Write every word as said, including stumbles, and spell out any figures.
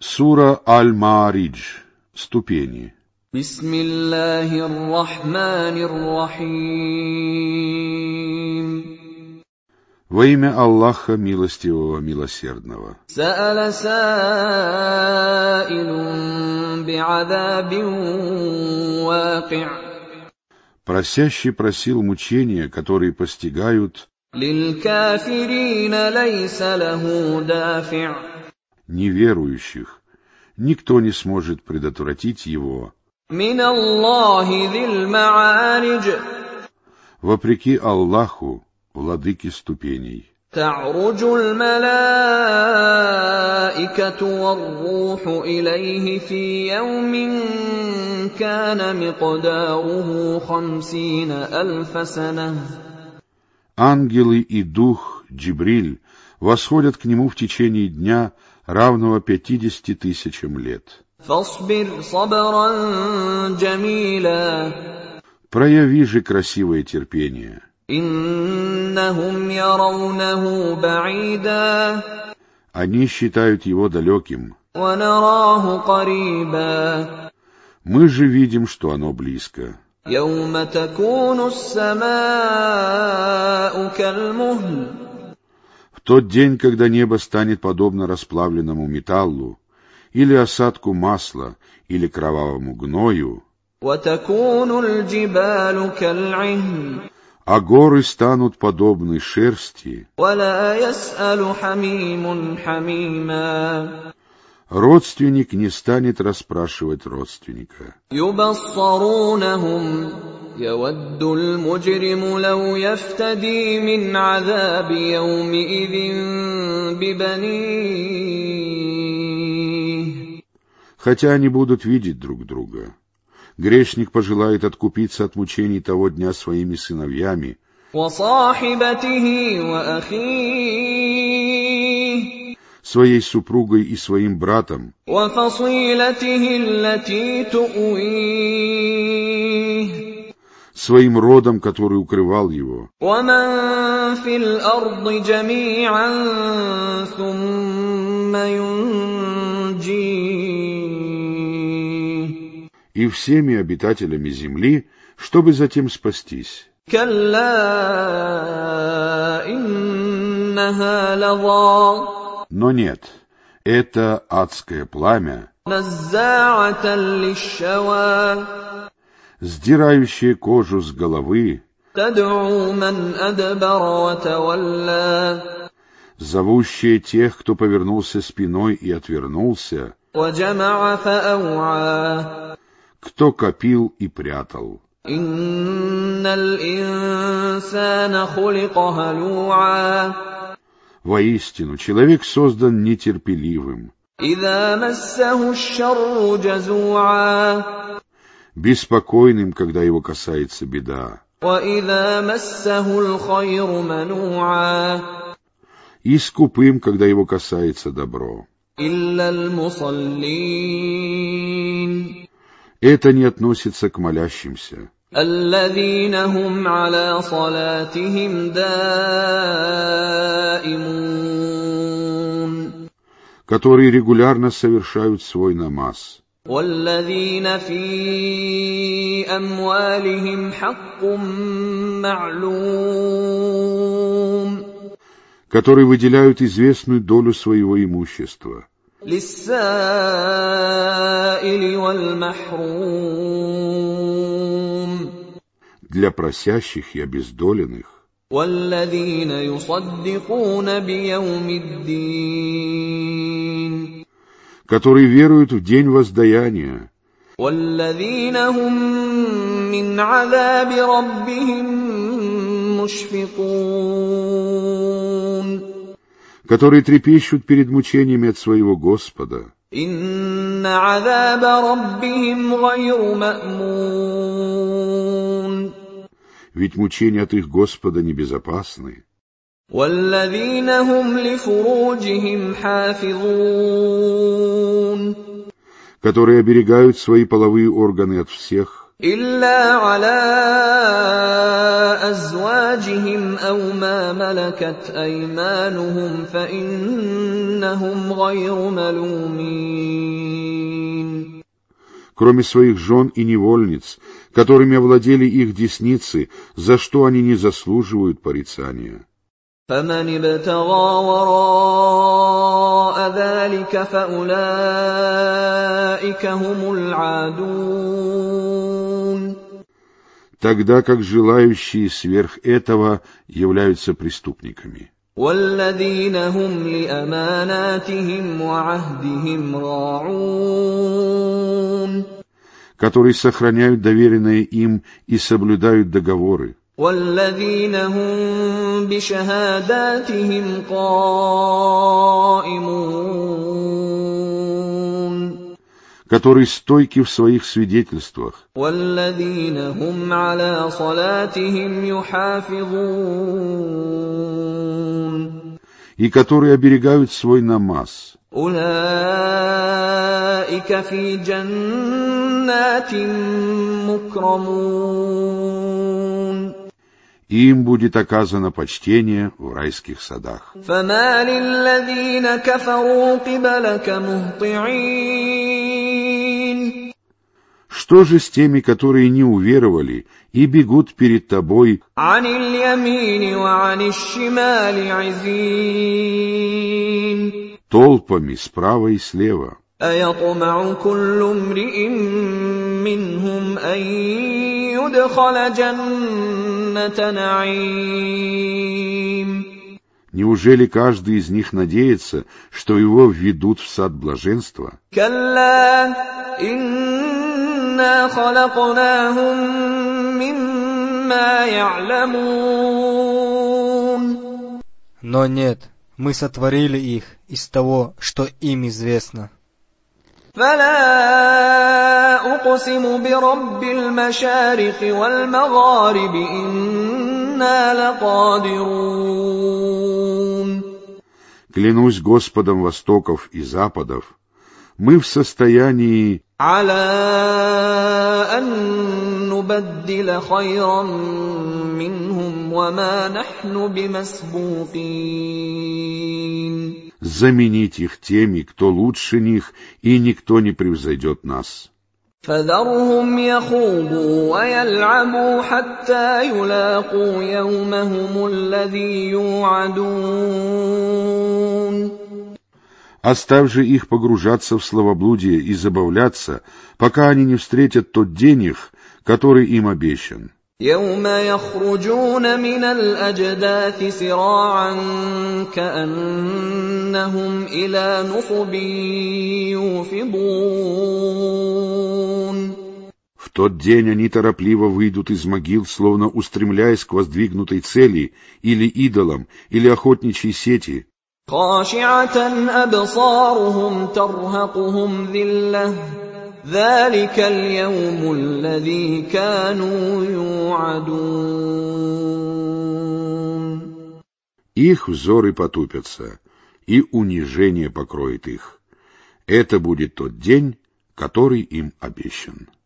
Сура Аль-Ма'аридж. Ступени. Бисмиллахир-рахманир-рахим. Во имя Аллаха Милостивого Милосердного. Са'аля са'илун би'адабин ваки'. Просящий просил мучения, которые постигают. Лиль-кафирина лейса лаху дафи'. Неверующих. Никто не сможет предотвратить его. Мин Аллахи зил ма'аридж. Вопреки Аллаху, владыке ступеней. Та'руджуль малаикату вар-руху илейхи фи яумин кана миқдаруху хамсина альфа сана. Ангелы и дух Джибриль восходят к нему в течение дня, равного пятидесяти тысячам лет. Фасбир сабран джамиля. Прояви же красивое терпение. Иннахум яраунаху ба'ида. Они считают его далеким. Ва нараху кариба. Мы же видим, что оно близко. Яума такуну ас-сама'у каль-мухль. В тот день, когда небо станет подобно расплавленному металлу, или осадку масла, или кровавому гною, а горы станут подобны шерсти, родственник не станет расспрашивать родственника. يود المجرم لو يفتدي من عذاب يومئذ ببنيه. Хотя они будут видеть друг друга, грешник пожелает откупиться от мучений того дня своими сыновьями, وصاحبته وأخيه, своей супругой и своим братом, وفصيلته التي تؤويه, своим родом, который укрывал его. وَمَن فِي الْأَرْضِ جَمِيعًا ثُمَّ يُنْجِيهِ. И всеми обитателями земли, чтобы затем спастись. كَلَّا إِنَّهَا لَظَى. Но нет, это адское пламя, نَزَّاعَةً لِلشَّوَى, сдирающее кожу с головы, تَدْعُو مَنْ أَدْبَرَ وَتَوَلَّى, зовущее тех, кто повернулся спиной и отвернулся, وَجَمَعَ فَأَوْعَى, кто копил и прятал. إِنَّ الْإِنسَانَ خُلِقَ هَلُوعًا. Воистину, человек создан нетерпеливым, إِذَا مَسَّهُ الشَّرُّ جَزُوعًا, беспокойным, когда его касается беда, وَإِذَا مَسَّهُ الْخَيْرُ مَنُوعًا, и скупым, когда его касается добро. إِلَّا الْمُصَلِّينَ. Это не относится к молящимся, الَّذِينَ هُمْ عَلَى صَلَاتِهِمْ دَائِمُونَ, которые регулярно совершают свой намаз. وَالَّذِينَ فِي أَمْوَالِهِمْ حَقٌّ مَّعْلُومٌ, которые выделяют известную долю своего имущества. لِلسَّائِلِ وَالْمَحْرُومِ, для просящих и обездоленных. وَالَّذِينَ يُصَدِّقُونَ بِيَوْمِ الدِّينِ, которые веруют в день воздаяния. وَالَّذِينَ هُمْ مِنْ عَذَابِ رَبِّهِمْ مُشْفِقُونَ, которые трепещут перед мучениями от своего Господа. إِنَّ عَذَابَ رَبِّهِمْ غَيْرُ مَأْمُونٍ, ведь мучения от их Господа небезопасны. وَالَّذِينَ هُمْ لِفُرُوجِهِمْ حَافِظُونَ, которые оберегают свои половые органы от всех, إِلَّا عَلَىٰ أَزْوَاجِهِمْ أَوْ مَا مَلَكَتْ أَيْمَانُهُمْ فَإِنَّهُمْ غَيْرُ مَلُومِينَ. кроме своих жен и невольниц, которыми овладели их десницы, за что они не заслуживают порицания. فمن ابتغى وراء ذلك فأولئك هم العادون. Тогда как желающие сверх этого являются преступниками. والذين هم لأماناتهم وعهدهم راعون. Которые сохраняют доверенное им и соблюдают договоры. والذين هم بشهاداتهم قائمون. Которые стойки в своих свидетельствах. والذين هم على صلاتهم يحافظون. И которые оберегают свой намаз. أولئك في جنات مكرمون. Им будет оказано почтение в райских садах. فما للذين كفروا قبلك مهطعين. Что же с теми, которые не уверовали и бегут перед тобой عن اليمين وعن الشمال عزين. толпами справа и слева? أيطمع كل امرئ منهم أن يدخل جنة نعيم. Неужели каждый из них надеется, что его введут в сад блаженства? كلا إنا خلقناهم مما يعلمون. Но нет, мы сотворили их из того, что им известно. فلا أقسم برب المشارق والمغارب إنا لقادرون. Клянусь Господом востоков и западов, мы в состоянии على أن نبدل خيرا منهم وما نحن بمسبوقين. заменить их теми, кто лучше них, и никто не превзойдет нас. فذرهم يخوضوا ويلعبوا حتى يلاقوا يومهم الذي يوعدون. Оставь же их погружаться в словоблудие и забавляться, пока они не встретят тот день их, который им обещан. يوم يخرجون من الأجداث سراعا كأنهم إلى نصب يوفضون. В тот день они торопливо выйдут из могил, словно устремляясь к воздвигнутой цели, или идолам, или охотничьей сети. خاشعة أبصارهم ترهقهم ذلة ذلك اليوم الذي كانوا يوعدون. Их взоры потупятся, и унижение покроет их. Это будет тот день, который им обещан.